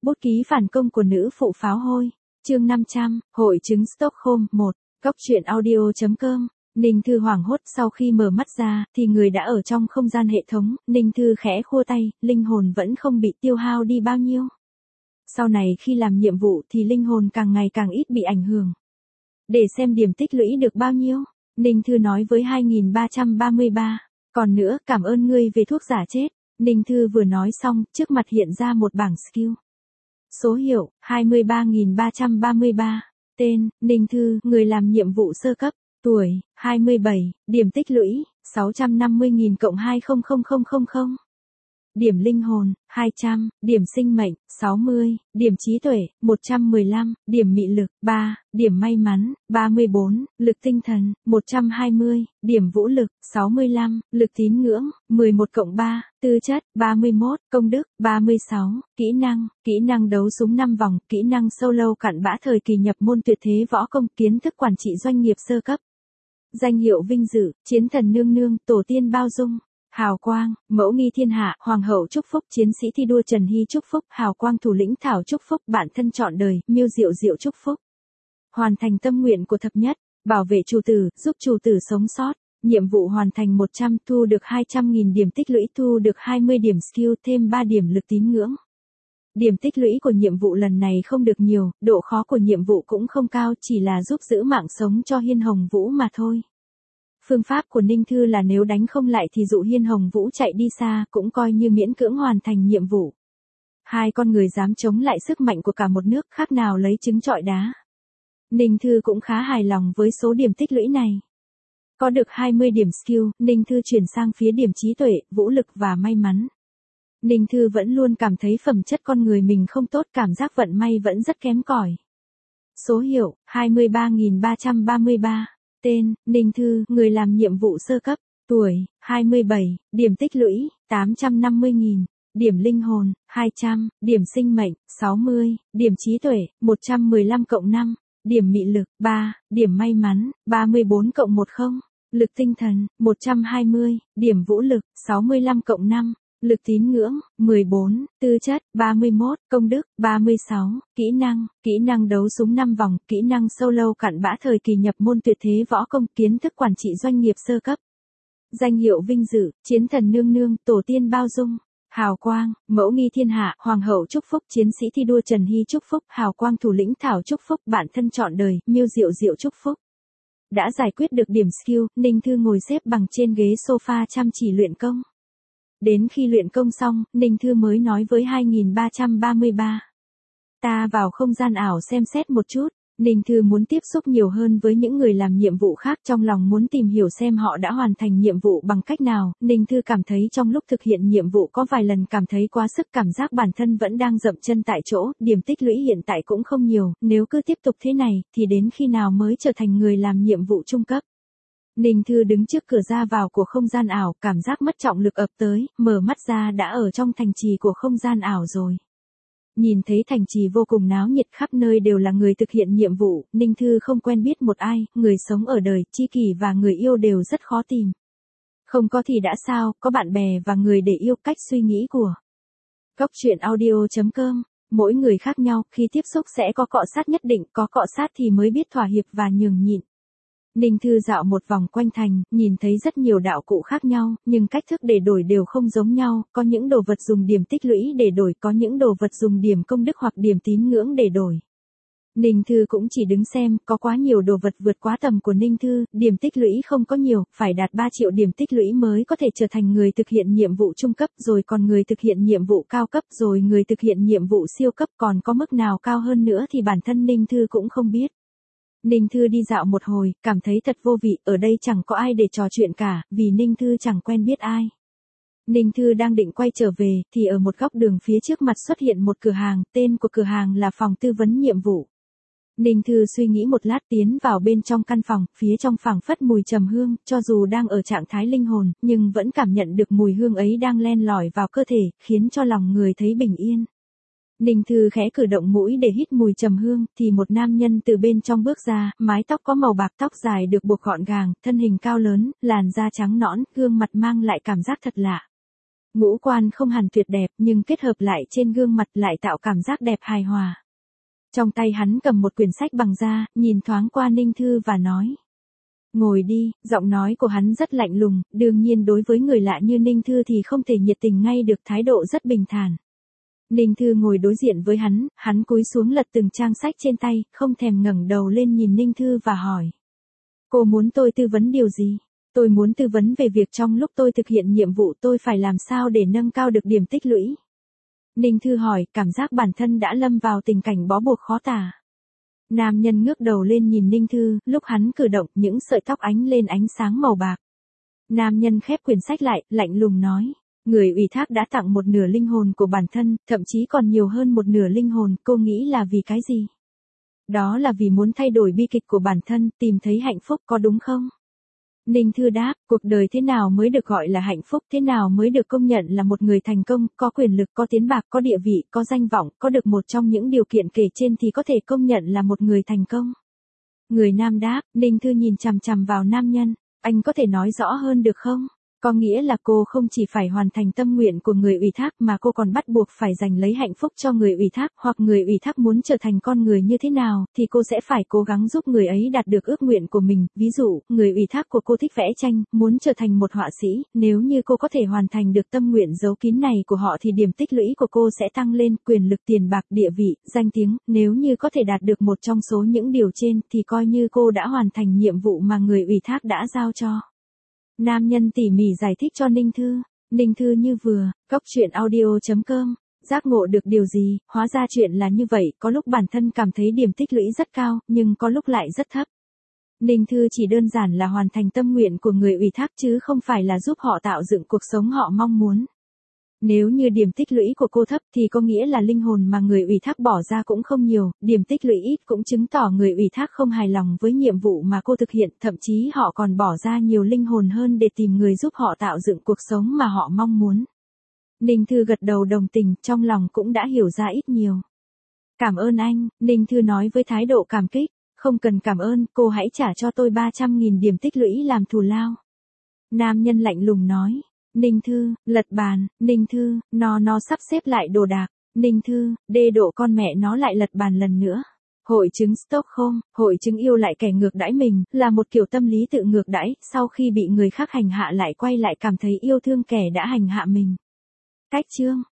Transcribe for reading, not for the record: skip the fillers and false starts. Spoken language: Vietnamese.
Bút ký phản công của nữ phụ pháo hôi. Chương 500, hội chứng Stockholm 1. Góc truyện audio.com. Ninh Thư hoảng hốt sau khi mở mắt ra, thì người đã ở trong không gian hệ thống. Ninh Thư khẽ khua tay, linh hồn vẫn không bị tiêu hao đi bao nhiêu. Sau này khi làm nhiệm vụ thì linh hồn càng ngày càng ít bị ảnh hưởng. Để xem điểm tích lũy được bao nhiêu, Ninh Thư nói với 2333. Còn nữa, cảm ơn ngươi về thuốc giả chết. Ninh Thư vừa nói xong, trước mặt hiện ra một bảng skill. Số hiệu, 23.333. Tên, Ninh Thư, người làm nhiệm vụ sơ cấp. Tuổi, 27. Điểm tích lũy, 650.000 cộng 200000. Điểm linh hồn, 200. Điểm sinh mệnh, 60. Điểm trí tuệ, 115. Điểm mị lực, 3. Điểm may mắn, 34. Lực tinh thần, 120. Điểm vũ lực, 65. Lực tín ngưỡng, 11 cộng 3. Tư chất, 31. Công đức, 36. Kỹ năng đấu súng 5 vòng. Kỹ năng solo cặn bã thời kỳ nhập môn tuyệt thế võ công. Kiến thức quản trị doanh nghiệp sơ cấp. Danh hiệu vinh dự, chiến thần nương nương, tổ tiên bao dung. Hào quang, mẫu nghi thiên hạ, hoàng hậu chúc phúc, chiến sĩ thi đua Trần Hy chúc phúc, hào quang thủ lĩnh Thảo chúc phúc, bản thân trọn đời, Miêu Diệu Diệu chúc phúc. Hoàn thành tâm nguyện của thập nhất, bảo vệ chủ tử, giúp chủ tử sống sót. Nhiệm vụ hoàn thành 100, thu được 200.000 điểm tích lũy, thu được 20 điểm skill, thêm 3 điểm lực tín ngưỡng. Điểm tích lũy của nhiệm vụ lần này không được nhiều, độ khó của nhiệm vụ cũng không cao, chỉ là giúp giữ mạng sống cho Hiên Hồng Vũ mà thôi. Phương pháp của Ninh Thư là nếu đánh không lại thì dụ Hiên Hồng Vũ chạy đi xa, cũng coi như miễn cưỡng hoàn thành nhiệm vụ. Hai con người dám chống lại sức mạnh của cả một nước, khác nào lấy trứng trọi đá. Ninh Thư cũng khá hài lòng với số điểm tích lũy này. Có được 20 điểm skill, Ninh Thư chuyển sang phía điểm trí tuệ, vũ lực và may mắn. Ninh Thư vẫn luôn cảm thấy phẩm chất con người mình không tốt, cảm giác vận may vẫn rất kém cỏi. Số hiệu, 23.333. Tên, Ninh Thư, người làm nhiệm vụ sơ cấp. Tuổi, 27. Điểm tích lũy, 850.000. Điểm linh hồn, 200. Điểm sinh mệnh, 60. Điểm trí tuệ, 115 cộng 5. Điểm mị lực, 3. Điểm may mắn, 34 cộng 10. Lực tinh thần, 120. Điểm vũ lực, 65 cộng 5. Lực tín ngưỡng, 14. Tư chất, 31. Công đức, 36. Kỹ năng đấu súng 5 vòng. Kỹ năng solo cặn bã thời kỳ nhập môn tuyệt thế võ công. Kiến thức quản trị doanh nghiệp sơ cấp. Danh hiệu vinh dự, chiến thần nương nương, tổ tiên bao dung. Hào quang, mẫu nghi thiên hạ, hoàng hậu chúc phúc, chiến sĩ thi đua Trần Hy chúc phúc, hào quang thủ lĩnh Thảo chúc phúc, bản thân trọn đời, Miêu Diệu Diệu chúc phúc. Đã giải quyết được điểm skill, Ninh Thư ngồi xếp bằng trên ghế sofa chăm chỉ luyện công. Đến khi luyện công xong, Ninh Thư mới nói với 2333. Ta vào không gian ảo xem xét một chút. Ninh Thư muốn tiếp xúc nhiều hơn với những người làm nhiệm vụ khác, trong lòng muốn tìm hiểu xem họ đã hoàn thành nhiệm vụ bằng cách nào. Ninh Thư cảm thấy trong lúc thực hiện nhiệm vụ có vài lần cảm thấy quá sức, cảm giác bản thân vẫn đang dậm chân tại chỗ, điểm tích lũy hiện tại cũng không nhiều, nếu cứ tiếp tục thế này, thì đến khi nào mới trở thành người làm nhiệm vụ trung cấp. Ninh Thư đứng trước cửa ra vào của không gian ảo, cảm giác mất trọng lực ập tới, mở mắt ra đã ở trong thành trì của không gian ảo rồi. Nhìn thấy thành trì vô cùng náo nhiệt, khắp nơi đều là người thực hiện nhiệm vụ, Ninh Thư không quen biết một ai, người sống ở đời, tri kỷ và người yêu đều rất khó tìm. Không có thì đã sao, có bạn bè và người để yêu. Cách suy nghĩ của Góc truyện audio.com. Mỗi người khác nhau, khi tiếp xúc sẽ có cọ sát nhất định, có cọ sát thì mới biết thỏa hiệp và nhường nhịn. Ninh Thư dạo một vòng quanh thành, nhìn thấy rất nhiều đạo cụ khác nhau, nhưng cách thức để đổi đều không giống nhau, có những đồ vật dùng điểm tích lũy để đổi, có những đồ vật dùng điểm công đức hoặc điểm tín ngưỡng để đổi. Ninh Thư cũng chỉ đứng xem, có quá nhiều đồ vật vượt quá tầm của Ninh Thư, điểm tích lũy không có nhiều, phải đạt 3 triệu điểm tích lũy mới có thể trở thành người thực hiện nhiệm vụ trung cấp, rồi còn người thực hiện nhiệm vụ cao cấp, rồi người thực hiện nhiệm vụ siêu cấp, còn có mức nào cao hơn nữa thì bản thân Ninh Thư cũng không biết. Ninh Thư đi dạo một hồi, cảm thấy thật vô vị, ở đây chẳng có ai để trò chuyện cả, vì Ninh Thư chẳng quen biết ai. Ninh Thư đang định quay trở về, thì ở một góc đường phía trước mặt xuất hiện một cửa hàng, tên của cửa hàng là phòng tư vấn nhiệm vụ. Ninh Thư suy nghĩ một lát tiến vào bên trong căn phòng, phía trong phảng phất mùi trầm hương, cho dù đang ở trạng thái linh hồn, nhưng vẫn cảm nhận được mùi hương ấy đang len lỏi vào cơ thể, khiến cho lòng người thấy bình yên. Ninh Thư khẽ cử động mũi để hít mùi trầm hương, thì một nam nhân từ bên trong bước ra, mái tóc có màu bạc, tóc dài được buộc gọn gàng, thân hình cao lớn, làn da trắng nõn, gương mặt mang lại cảm giác thật lạ. Ngũ quan không hẳn tuyệt đẹp nhưng kết hợp lại trên gương mặt lại tạo cảm giác đẹp hài hòa. Trong tay hắn cầm một quyển sách bằng da, nhìn thoáng qua Ninh Thư và nói. Ngồi đi, giọng nói của hắn rất lạnh lùng, đương nhiên đối với người lạ như Ninh Thư thì không thể nhiệt tình ngay được, thái độ rất bình thản. Ninh Thư ngồi đối diện với hắn cúi xuống lật từng trang sách trên tay, không thèm ngẩng đầu lên nhìn Ninh Thư và hỏi. Cô muốn tôi tư vấn điều gì? Tôi muốn tư vấn về việc trong lúc tôi thực hiện nhiệm vụ tôi phải làm sao để nâng cao được điểm tích lũy. Ninh Thư hỏi, cảm giác bản thân đã lâm vào tình cảnh bó buộc khó tả. Nam nhân ngước đầu lên nhìn Ninh Thư, lúc hắn cử động những sợi tóc ánh lên ánh sáng màu bạc. Nam nhân khép quyển sách lại, lạnh lùng nói. Người ủy thác đã tặng một nửa linh hồn của bản thân, thậm chí còn nhiều hơn một nửa linh hồn, cô nghĩ là vì cái gì? Đó là vì muốn thay đổi bi kịch của bản thân, tìm thấy hạnh phúc, có đúng không? Ninh Thư đáp, cuộc đời thế nào mới được gọi là hạnh phúc, thế nào mới được công nhận là một người thành công, có quyền lực, có tiền bạc, có địa vị, có danh vọng, có được một trong những điều kiện kể trên thì có thể công nhận là một người thành công. Người nam đáp, Ninh Thư nhìn chằm chằm vào nam nhân, anh có thể nói rõ hơn được không? Có nghĩa là cô không chỉ phải hoàn thành tâm nguyện của người ủy thác mà cô còn bắt buộc phải giành lấy hạnh phúc cho người ủy thác, hoặc người ủy thác muốn trở thành con người như thế nào, thì cô sẽ phải cố gắng giúp người ấy đạt được ước nguyện của mình. Ví dụ, người ủy thác của cô thích vẽ tranh, muốn trở thành một họa sĩ, nếu như cô có thể hoàn thành được tâm nguyện giấu kín này của họ thì điểm tích lũy của cô sẽ tăng lên, quyền lực, tiền bạc, địa vị, danh tiếng, nếu như có thể đạt được một trong số những điều trên thì coi như cô đã hoàn thành nhiệm vụ mà người ủy thác đã giao cho. Nam nhân tỉ mỉ giải thích cho Ninh Thư. Ninh Thư như vừa, cốc.audio.com, giác ngộ được điều gì, hóa ra chuyện là như vậy, có lúc bản thân cảm thấy điểm tích lũy rất cao, nhưng có lúc lại rất thấp. Ninh Thư chỉ đơn giản là hoàn thành tâm nguyện của người ủy thác chứ không phải là giúp họ tạo dựng cuộc sống họ mong muốn. Nếu như điểm tích lũy của cô thấp thì có nghĩa là linh hồn mà người ủy thác bỏ ra cũng không nhiều, điểm tích lũy ít cũng chứng tỏ người ủy thác không hài lòng với nhiệm vụ mà cô thực hiện, thậm chí họ còn bỏ ra nhiều linh hồn hơn để tìm người giúp họ tạo dựng cuộc sống mà họ mong muốn. Ninh Thư gật đầu đồng tình, trong lòng cũng đã hiểu ra ít nhiều. Cảm ơn anh, Ninh Thư nói với thái độ cảm kích, không cần cảm ơn, cô hãy trả cho tôi 300.000 điểm tích lũy làm thù lao. Nam nhân lạnh lùng nói. Ninh Thư, lật bàn, Ninh Thư, nó sắp xếp lại đồ đạc, Ninh Thư, đê độ con mẹ nó lại lật bàn lần nữa. Hội chứng Stockholm, hội chứng yêu lại kẻ ngược đãi mình, là một kiểu tâm lý tự ngược đãi, sau khi bị người khác hành hạ lại quay lại cảm thấy yêu thương kẻ đã hành hạ mình. Cách chương